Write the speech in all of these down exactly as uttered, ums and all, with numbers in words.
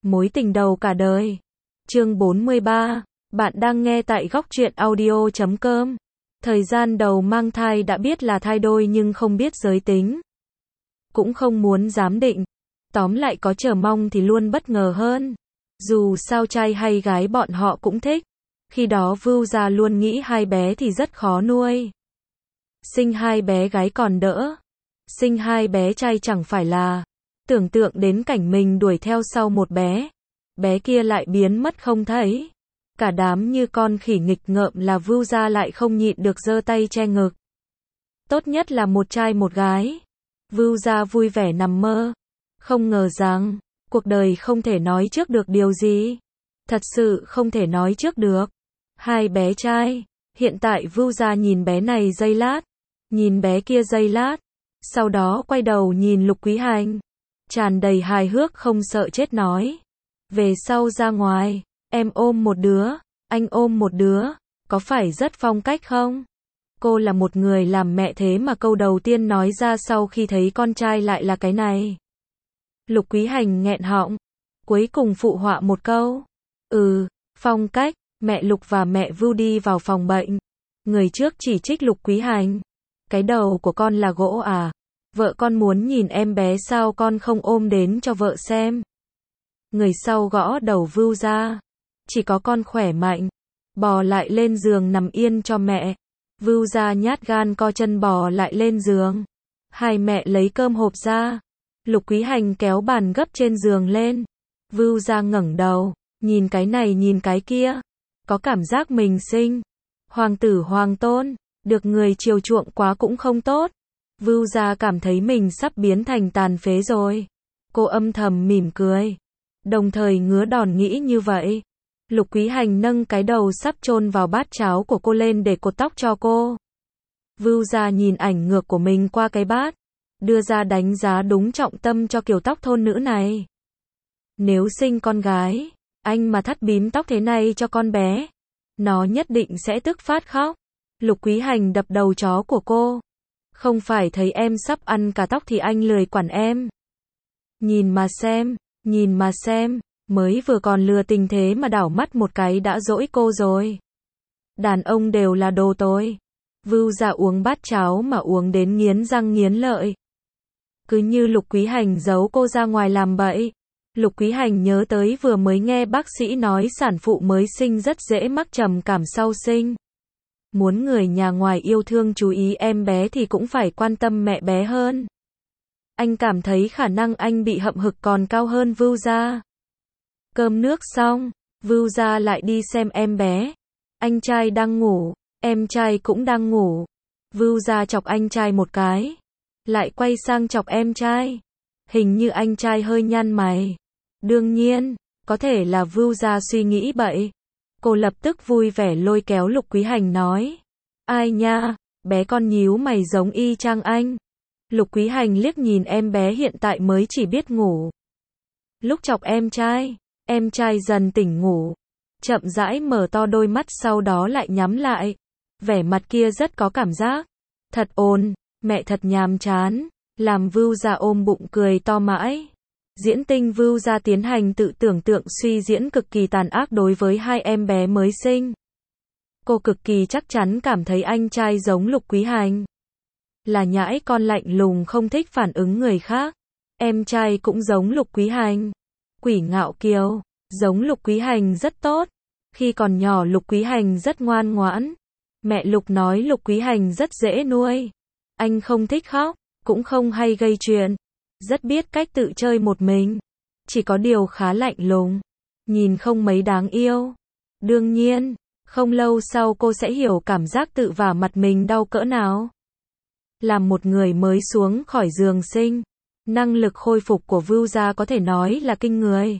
Mối tình đầu cả đời. Chương bốn mươi ba. Bạn đang nghe tại góc truyện audio chấm com. Thời gian đầu mang thai đã biết là thai đôi nhưng không biết giới tính. Cũng không muốn giám định. Tóm lại có chờ mong thì luôn bất ngờ hơn. Dù sao trai hay gái bọn họ cũng thích. Khi đó Vưu Gia luôn nghĩ hai bé thì rất khó nuôi. Sinh hai bé gái còn đỡ. Sinh hai bé trai chẳng phải là. Tưởng tượng đến cảnh mình đuổi theo sau một bé. Bé kia lại biến mất không thấy. Cả đám như con khỉ nghịch ngợm là Vưu Gia lại không nhịn được giơ tay che ngực. Tốt nhất là một trai một gái. Vưu Gia vui vẻ nằm mơ. Không ngờ rằng, cuộc đời không thể nói trước được điều gì. Thật sự không thể nói trước được. Hai bé trai. Hiện tại Vưu Gia nhìn bé này giây lát. Nhìn bé kia giây lát. Sau đó quay đầu nhìn Lục Quý Hành. Tràn đầy hài hước không sợ chết nói. Về sau ra ngoài, em ôm một đứa, anh ôm một đứa, có phải rất phong cách không? Cô là một người làm mẹ thế mà câu đầu tiên nói ra sau khi thấy con trai lại là cái này. Lục Quý Hành nghẹn họng, cuối cùng phụ họa một câu. Ừ, phong cách. Mẹ Lục và mẹ Vưu đi vào phòng bệnh. Người trước chỉ trích Lục Quý Hành. Cái đầu của con là gỗ à? Vợ con muốn nhìn em bé sao con không ôm đến cho vợ xem. Người sau gõ đầu Vưu Gia. Chỉ có con khỏe mạnh. Bò lại lên giường nằm yên cho mẹ. Vưu Gia nhát gan co chân bò lại lên giường. Hai mẹ lấy cơm hộp ra. Lục Quý Hành kéo bàn gấp trên giường lên. Vưu Gia ngẩng đầu. Nhìn cái này nhìn cái kia. Có cảm giác mình sinh. Hoàng tử hoàng tôn. Được người chiều chuộng quá cũng không tốt. Vưu Gia cảm thấy mình sắp biến thành tàn phế rồi. Cô âm thầm mỉm cười. Đồng thời ngứa đòn nghĩ như vậy. Lục Quý Hành nâng cái đầu sắp chôn vào bát cháo của cô lên để cột tóc cho cô. Vưu Gia nhìn ảnh ngược của mình qua cái bát. Đưa ra đánh giá đúng trọng tâm cho kiểu tóc thôn nữ này. Nếu sinh con gái, anh mà thắt bím tóc thế này cho con bé, nó nhất định sẽ tức phát khóc. Lục Quý Hành đập đầu chó của cô. Không phải thấy em sắp ăn cả tóc thì anh lười quản em. Nhìn mà xem, nhìn mà xem, mới vừa còn lừa tình thế mà đảo mắt một cái đã dỗi cô rồi. Đàn ông đều là đồ tồi. Vưu Gia uống bát cháo mà uống đến nghiến răng nghiến lợi. Cứ như Lục Quý Hành giấu cô ra ngoài làm bậy. Lục Quý Hành nhớ tới vừa mới nghe bác sĩ nói sản phụ mới sinh rất dễ mắc trầm cảm sau sinh. Muốn người nhà ngoài yêu thương chú ý em bé thì cũng phải quan tâm mẹ bé hơn. Anh cảm thấy khả năng anh bị hậm hực còn cao hơn Vưu Gia. Cơm nước xong, Vưu Gia lại đi xem em bé. Anh trai đang ngủ, em trai cũng đang ngủ. Vưu Gia chọc anh trai một cái. Lại quay sang chọc em trai. Hình như anh trai hơi nhăn mày. Đương nhiên, có thể là Vưu Gia suy nghĩ bậy. Cô lập tức vui vẻ lôi kéo Lục Quý Hành nói. Ai nha, bé con nhíu mày giống y chang anh. Lục Quý Hành liếc nhìn em bé hiện tại mới chỉ biết ngủ. Lúc chọc em trai, em trai dần tỉnh ngủ. Chậm rãi mở to đôi mắt sau đó lại nhắm lại. Vẻ mặt kia rất có cảm giác. Thật ồn, mẹ thật nhàm chán. Làm Vưu Gia ôm bụng cười to mãi. Diễn tinh Vưu Gia tiến hành tự tưởng tượng suy diễn cực kỳ tàn ác đối với hai em bé mới sinh. Cô cực kỳ chắc chắn cảm thấy anh trai giống Lục Quý Hành. Là nhãi con lạnh lùng không thích phản ứng người khác. Em trai cũng giống Lục Quý Hành. Quỷ ngạo kiều, giống Lục Quý Hành rất tốt. Khi còn nhỏ Lục Quý Hành rất ngoan ngoãn. Mẹ Lục nói Lục Quý Hành rất dễ nuôi. Anh không thích khóc, cũng không hay gây chuyện. Rất biết cách tự chơi một mình. Chỉ có điều khá lạnh lùng. Nhìn không mấy đáng yêu. Đương nhiên, không lâu sau cô sẽ hiểu cảm giác tự vả mặt mình đau cỡ nào. Làm một người mới xuống khỏi giường sinh. Năng lực khôi phục của Vưu Gia có thể nói là kinh người.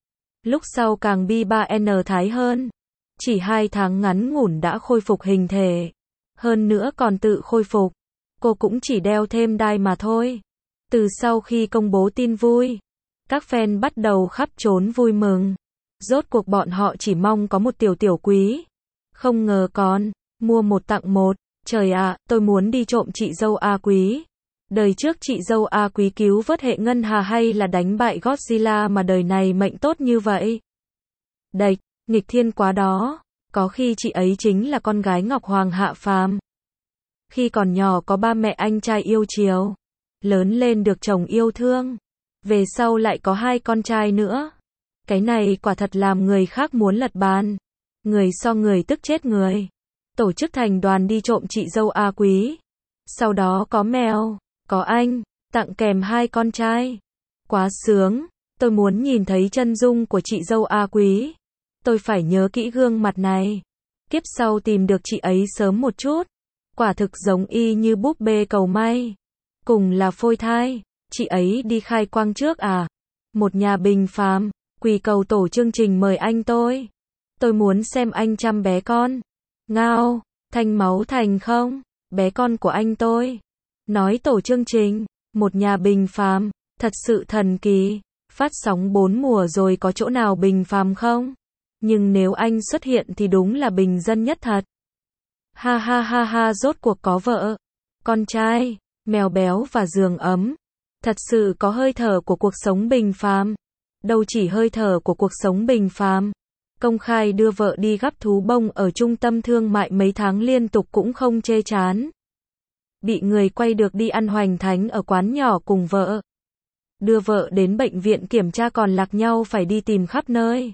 Lúc sau càng bi ba en thái hơn. Chỉ hai tháng ngắn ngủn đã khôi phục hình thể. Hơn nữa còn tự khôi phục. Cô cũng chỉ đeo thêm đai mà thôi. Từ sau khi công bố tin vui, các fan bắt đầu khắp trốn vui mừng. Rốt cuộc bọn họ chỉ mong có một tiểu tiểu quý. Không ngờ còn, mua một tặng một. Trời ạ, tôi muốn đi trộm chị dâu A Quý. Đời trước chị dâu A Quý cứu vớt hệ ngân hà hay là đánh bại Godzilla mà đời này mệnh tốt như vậy? Đệch, nghịch thiên quá đó. Có khi chị ấy chính là con gái Ngọc Hoàng hạ phàm. Khi còn nhỏ có ba mẹ anh trai yêu chiều. Lớn lên được chồng yêu thương. Về sau lại có hai con trai nữa. Cái này quả thật làm người khác muốn lật bàn. Người so người tức chết người. Tổ chức thành đoàn đi trộm chị dâu A Quý. Sau đó có mèo, có anh, tặng kèm hai con trai. Quá sướng, tôi muốn nhìn thấy chân dung của chị dâu A Quý. Tôi phải nhớ kỹ gương mặt này. Kiếp sau tìm được chị ấy sớm một chút. Quả thực giống y như búp bê cầu may. Cùng là phôi thai, chị ấy đi khai quang trước à? Một nhà bình phàm, quỳ cầu tổ chương trình mời anh tôi. Tôi muốn xem anh chăm bé con. Ngao, thanh máu thành không? Bé con của anh tôi. Nói tổ chương trình, một nhà bình phàm, thật sự thần kỳ. Phát sóng bốn mùa rồi có chỗ nào bình phàm không? Nhưng nếu anh xuất hiện thì đúng là bình dân nhất thật. Ha ha ha ha, rốt cuộc có vợ, con trai, mèo béo và giường ấm. Thật sự có hơi thở của cuộc sống bình phàm. Đâu chỉ hơi thở của cuộc sống bình phàm. Công khai đưa vợ đi gắp thú bông ở trung tâm thương mại mấy tháng liên tục cũng không chê chán. Bị người quay được đi ăn hoành thánh ở quán nhỏ cùng vợ. Đưa vợ đến bệnh viện kiểm tra còn lạc nhau phải đi tìm khắp nơi.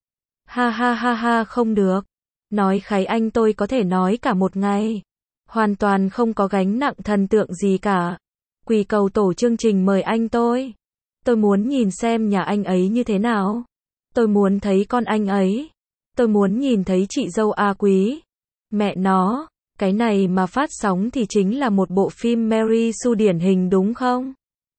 Ha ha ha ha, không được. Nói kháy anh tôi có thể nói cả một ngày. Hoàn toàn không có gánh nặng thần tượng gì cả. Quỳ cầu tổ chương trình mời anh tôi. Tôi muốn nhìn xem nhà anh ấy như thế nào. Tôi muốn thấy con anh ấy. Tôi muốn nhìn thấy chị dâu A Quý. Mẹ nó, cái này mà phát sóng thì chính là một bộ phim Mary Sue điển hình đúng không?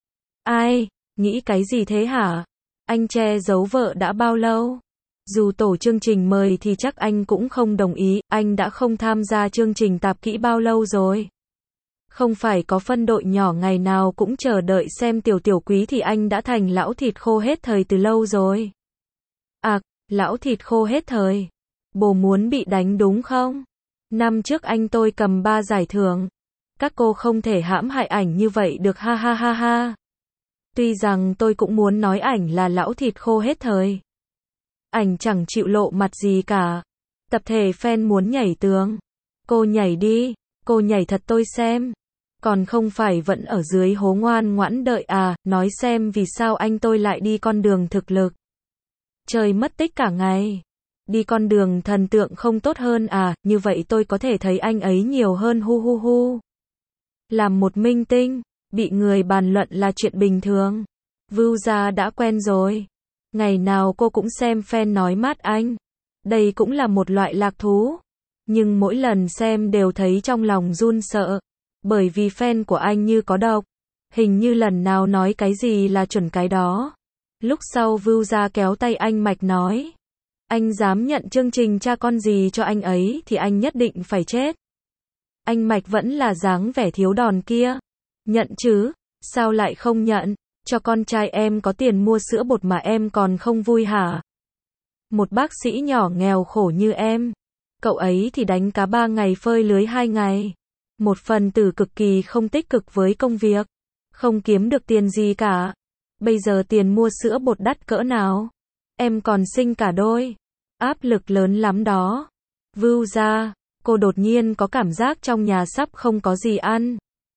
Ai, nghĩ cái gì thế hả? Anh che giấu vợ đã bao lâu? Dù tổ chương trình mời thì chắc anh cũng không đồng ý, anh đã không tham gia chương trình tạp kỹ bao lâu rồi. Không phải có phân đội nhỏ ngày nào cũng chờ đợi xem tiểu tiểu quý thì anh đã thành lão thịt khô hết thời từ lâu rồi. À, lão thịt khô hết thời. Bồ muốn bị đánh đúng không? Năm trước anh tôi cầm ba giải thưởng. Các cô không thể hãm hại ảnh như vậy được, ha ha ha ha. Tuy rằng tôi cũng muốn nói ảnh là lão thịt khô hết thời. Ảnh chẳng chịu lộ mặt gì cả. Tập thể fan muốn nhảy tường. Cô nhảy đi, cô nhảy thật tôi xem. Còn không phải vẫn ở dưới hố ngoan ngoãn đợi à, nói xem vì sao anh tôi lại đi con đường thực lực. Trời mất tích cả ngày. Đi con đường thần tượng không tốt hơn à, như vậy tôi có thể thấy anh ấy nhiều hơn, hu hu hu. Làm một minh tinh, bị người bàn luận là chuyện bình thường. Vưu gia đã quen rồi. Ngày nào cô cũng xem fan nói mát anh. Đây cũng là một loại lạc thú. Nhưng mỗi lần xem đều thấy trong lòng run sợ. Bởi vì fan của anh như có độc. Hình như lần nào nói cái gì là chuẩn cái đó. Lúc sau Vưu gia kéo tay anh Mạch nói. Anh dám nhận chương trình cha con gì cho anh ấy thì anh nhất định phải chết. Anh Mạch vẫn là dáng vẻ thiếu đòn kia. Nhận chứ, sao lại không nhận? Cho con trai em có tiền mua sữa bột mà em còn không vui hả? Một bác sĩ nhỏ nghèo khổ như em. Cậu ấy thì đánh cá ba ngày phơi lưới hai ngày. Một phần tử cực kỳ không tích cực với công việc. Không kiếm được tiền gì cả. Bây giờ tiền mua sữa bột đắt cỡ nào? Em còn sinh cả đôi. Áp lực lớn lắm đó. Vưu gia, cô đột nhiên có cảm giác trong nhà sắp không có gì ăn.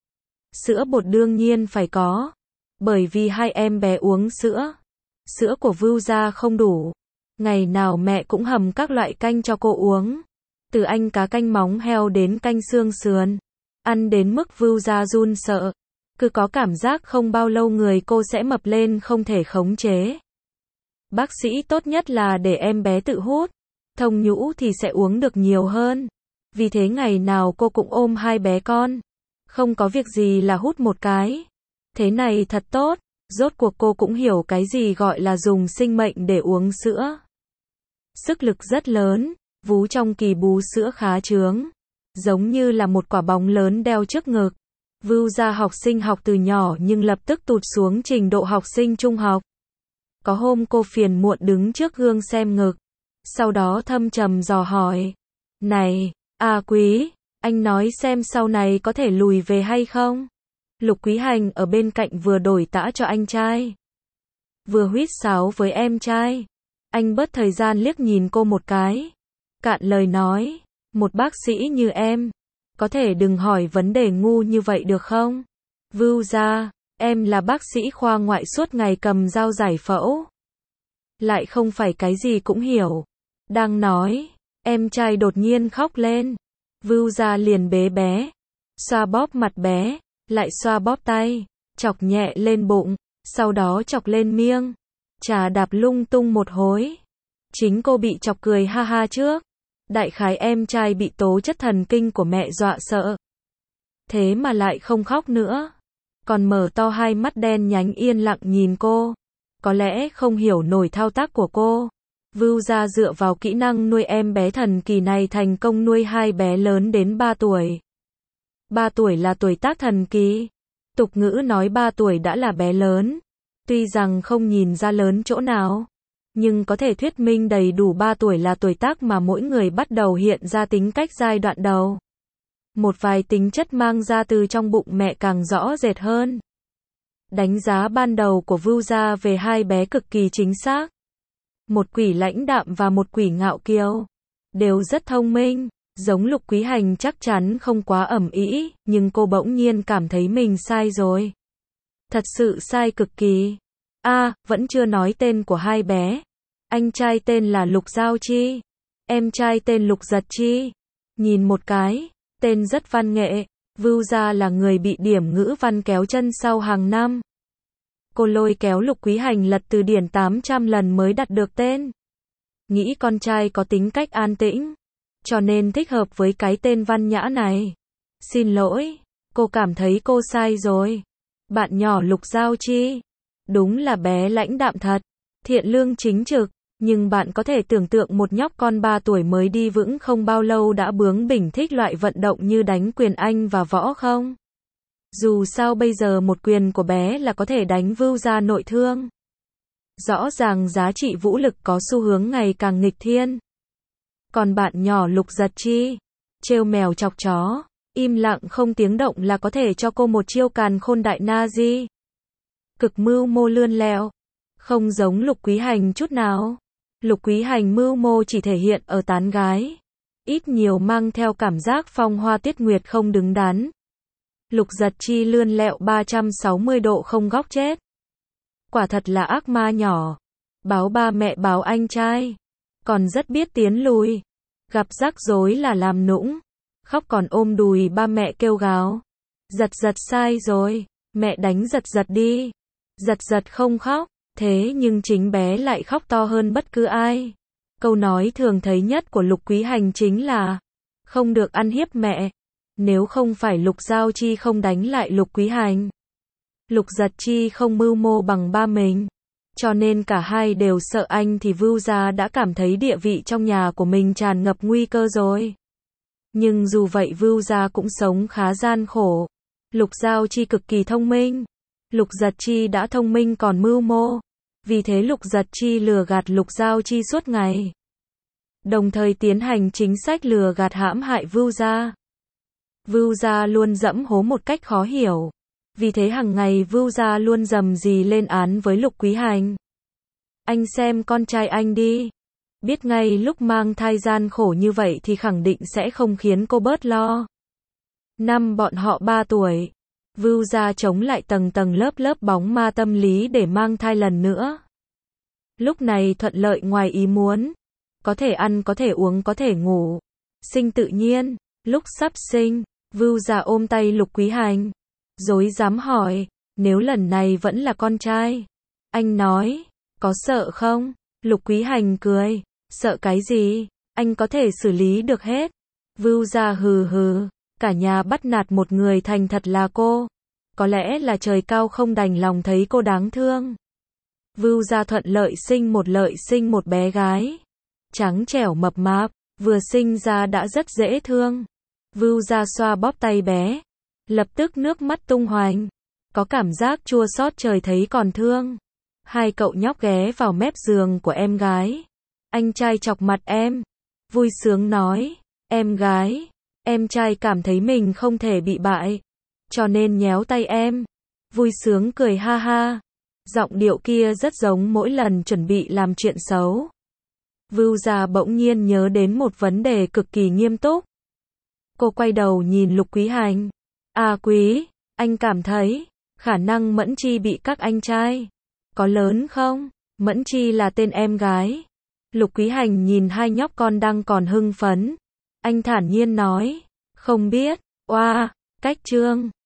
Sữa bột đương nhiên phải có. Bởi vì hai em bé uống sữa. Sữa của Vưu gia không đủ. Ngày nào mẹ cũng hầm các loại canh cho cô uống. Từ anh cá canh móng heo đến canh xương sườn. Ăn đến mức Vưu gia run sợ. Cứ có cảm giác không bao lâu người cô sẽ mập lên không thể khống chế. Bác sĩ tốt nhất là để em bé tự hút. Thông nhũ thì sẽ uống được nhiều hơn. Vì thế ngày nào cô cũng ôm hai bé con. Không có việc gì là hút một cái. Thế này thật tốt. Rốt cuộc cô cũng hiểu cái gì gọi là dùng sinh mệnh để uống sữa. Sức lực rất lớn. Vú trong kỳ bú sữa khá trướng. Giống như là một quả bóng lớn đeo trước ngực. Vưu gia học sinh học từ nhỏ nhưng lập tức tụt xuống trình độ học sinh trung học. Có hôm cô phiền muộn đứng trước gương xem ngực. Sau đó thâm trầm dò hỏi. Này, A Quý, anh nói xem sau này có thể lùi về hay không? Lục Quý Hành ở bên cạnh vừa đổi tã cho anh trai, vừa huýt sáo với em trai. Anh bớt thời gian liếc nhìn cô một cái, cạn lời nói, một bác sĩ như em, có thể đừng hỏi vấn đề ngu như vậy được không? Vưu gia, em là bác sĩ khoa ngoại suốt ngày cầm dao giải phẫu, lại không phải cái gì cũng hiểu. Đang nói, em trai đột nhiên khóc lên. Vưu gia liền bế bé, xoa bóp mặt bé, lại xoa bóp tay, chọc nhẹ lên bụng, sau đó chọc lên miêng, chà đạp lung tung một hối. Chính cô bị chọc cười ha ha trước. Đại khái em trai bị tố chất thần kinh của mẹ dọa sợ, thế mà lại không khóc nữa, còn mở to hai mắt đen nhánh yên lặng nhìn cô. Có lẽ không hiểu nổi thao tác của cô. Vưu gia dựa vào kỹ năng nuôi em bé thần kỳ này thành công nuôi hai bé lớn đến ba tuổi. ba tuổi là tuổi tác thần kỳ. Tục ngữ nói ba tuổi đã là bé lớn. Tuy rằng không nhìn ra lớn chỗ nào, nhưng có thể thuyết minh đầy đủ ba tuổi là tuổi tác mà mỗi người bắt đầu hiện ra tính cách giai đoạn đầu. Một vài tính chất mang ra từ trong bụng mẹ càng rõ rệt hơn. Đánh giá ban đầu của Vưu gia về hai bé cực kỳ chính xác. Một quỷ lãnh đạm và một quỷ ngạo kiều. Đều rất thông minh, giống Lục Quý Hành chắc chắn không quá ầm ĩ, nhưng cô bỗng nhiên cảm thấy mình sai rồi. Thật sự sai cực kỳ. A, à, vẫn chưa nói tên của hai bé. Anh trai tên là Lục Giao Chi, em trai tên Lục Giật Chi. Nhìn một cái, tên rất văn nghệ. Vưu gia là người bị điểm ngữ văn kéo chân sau hàng năm. Cô lôi kéo Lục Quý Hành lật từ điển tám trăm lần mới đặt được tên. Nghĩ con trai có tính cách an tĩnh, cho nên thích hợp với cái tên văn nhã này. Xin lỗi, cô cảm thấy cô sai rồi. Bạn nhỏ Lục Giao Chi, đúng là bé lãnh đạm thật, thiện lương chính trực, nhưng bạn có thể tưởng tượng một nhóc con ba tuổi mới đi vững không bao lâu đã bướng bỉnh thích loại vận động như đánh quyền Anh và võ không? Dù sao bây giờ một quyền của bé là có thể đánh Vưu gia nội thương. Rõ ràng giá trị vũ lực có xu hướng ngày càng nghịch thiên. Còn bạn nhỏ Lục Giật Chi, trêu mèo chọc chó, im lặng không tiếng động là có thể cho cô một chiêu càn khôn đại na-di. Cực mưu mô lươn lẹo, không giống Lục Quý Hành chút nào. Lục Quý Hành mưu mô chỉ thể hiện ở tán gái, ít nhiều mang theo cảm giác phong hoa tuyết nguyệt không đứng đắn. Lục Giật Chi lươn lẹo ba trăm sáu mươi độ không góc chết. Quả thật là ác ma nhỏ. Báo ba mẹ báo anh trai, còn rất biết tiến lùi. Gặp rắc rối là làm nũng, khóc còn ôm đùi ba mẹ kêu gào. Giật Giật sai rồi, mẹ đánh Giật Giật đi. Giật Giật không khóc, thế nhưng chính bé lại khóc to hơn bất cứ ai. Câu nói thường thấy nhất của Lục Quý Hành chính là không được ăn hiếp mẹ. Nếu không phải Lục Giao Chi không đánh lại Lục Quý Hành, Lục Giật Chi không mưu mô bằng ba mình, cho nên cả hai đều sợ anh thì Vưu gia đã cảm thấy địa vị trong nhà của mình tràn ngập nguy cơ rồi. Nhưng dù vậy Vưu gia cũng sống khá gian khổ. Lục Giao Chi cực kỳ thông minh, Lục Giật Chi đã thông minh còn mưu mô, vì thế Lục Giật Chi lừa gạt Lục Giao Chi suốt ngày, đồng thời tiến hành chính sách lừa gạt hãm hại Vưu gia. Vưu gia luôn dẫm hố một cách khó hiểu, vì thế hàng ngày Vưu gia luôn rầm rì lên án với Lục Quý Hành. Anh xem con trai anh đi, biết ngay lúc mang thai gian khổ như vậy thì khẳng định sẽ không khiến cô bớt lo. Năm bọn họ ba tuổi, Vưu gia chống lại tầng tầng lớp lớp bóng ma tâm lý để mang thai lần nữa. Lúc này thuận lợi ngoài ý muốn, có thể ăn có thể uống có thể ngủ, sinh tự nhiên. Lúc sắp sinh, Vưu gia ôm tay Lục Quý Hành, rối rắm hỏi, nếu lần này vẫn là con trai, anh nói, có sợ không? Lục Quý Hành cười, sợ cái gì, anh có thể xử lý được hết. Vưu gia hừ hừ, cả nhà bắt nạt một người thành thật là cô, có lẽ là trời cao không đành lòng thấy cô đáng thương. Vưu gia thuận lợi sinh một lợi sinh một bé gái, trắng trẻo mập mạp, vừa sinh ra đã rất dễ thương. Vưu gia xoa bóp tay bé, lập tức nước mắt tung hoành, có cảm giác chua xót trời thấy còn thương. Hai cậu nhóc ghé vào mép giường của em gái. Anh trai chọc mặt em, vui sướng nói, em gái, em trai cảm thấy mình không thể bị bại. cho nên nhéo tay em. Vui sướng cười ha ha. Giọng điệu kia rất giống mỗi lần chuẩn bị làm chuyện xấu. Vưu Gia bỗng nhiên nhớ đến một vấn đề cực kỳ nghiêm túc. Cô quay đầu nhìn Lục Quý Hành. À Quý, anh cảm thấy khả năng Mẫn Chi bị các anh trai có lớn không? Mẫn Chi là tên em gái. Lục Quý Hành nhìn hai nhóc con đang còn hưng phấn. Anh thản nhiên nói, không biết. Oa, cách trương.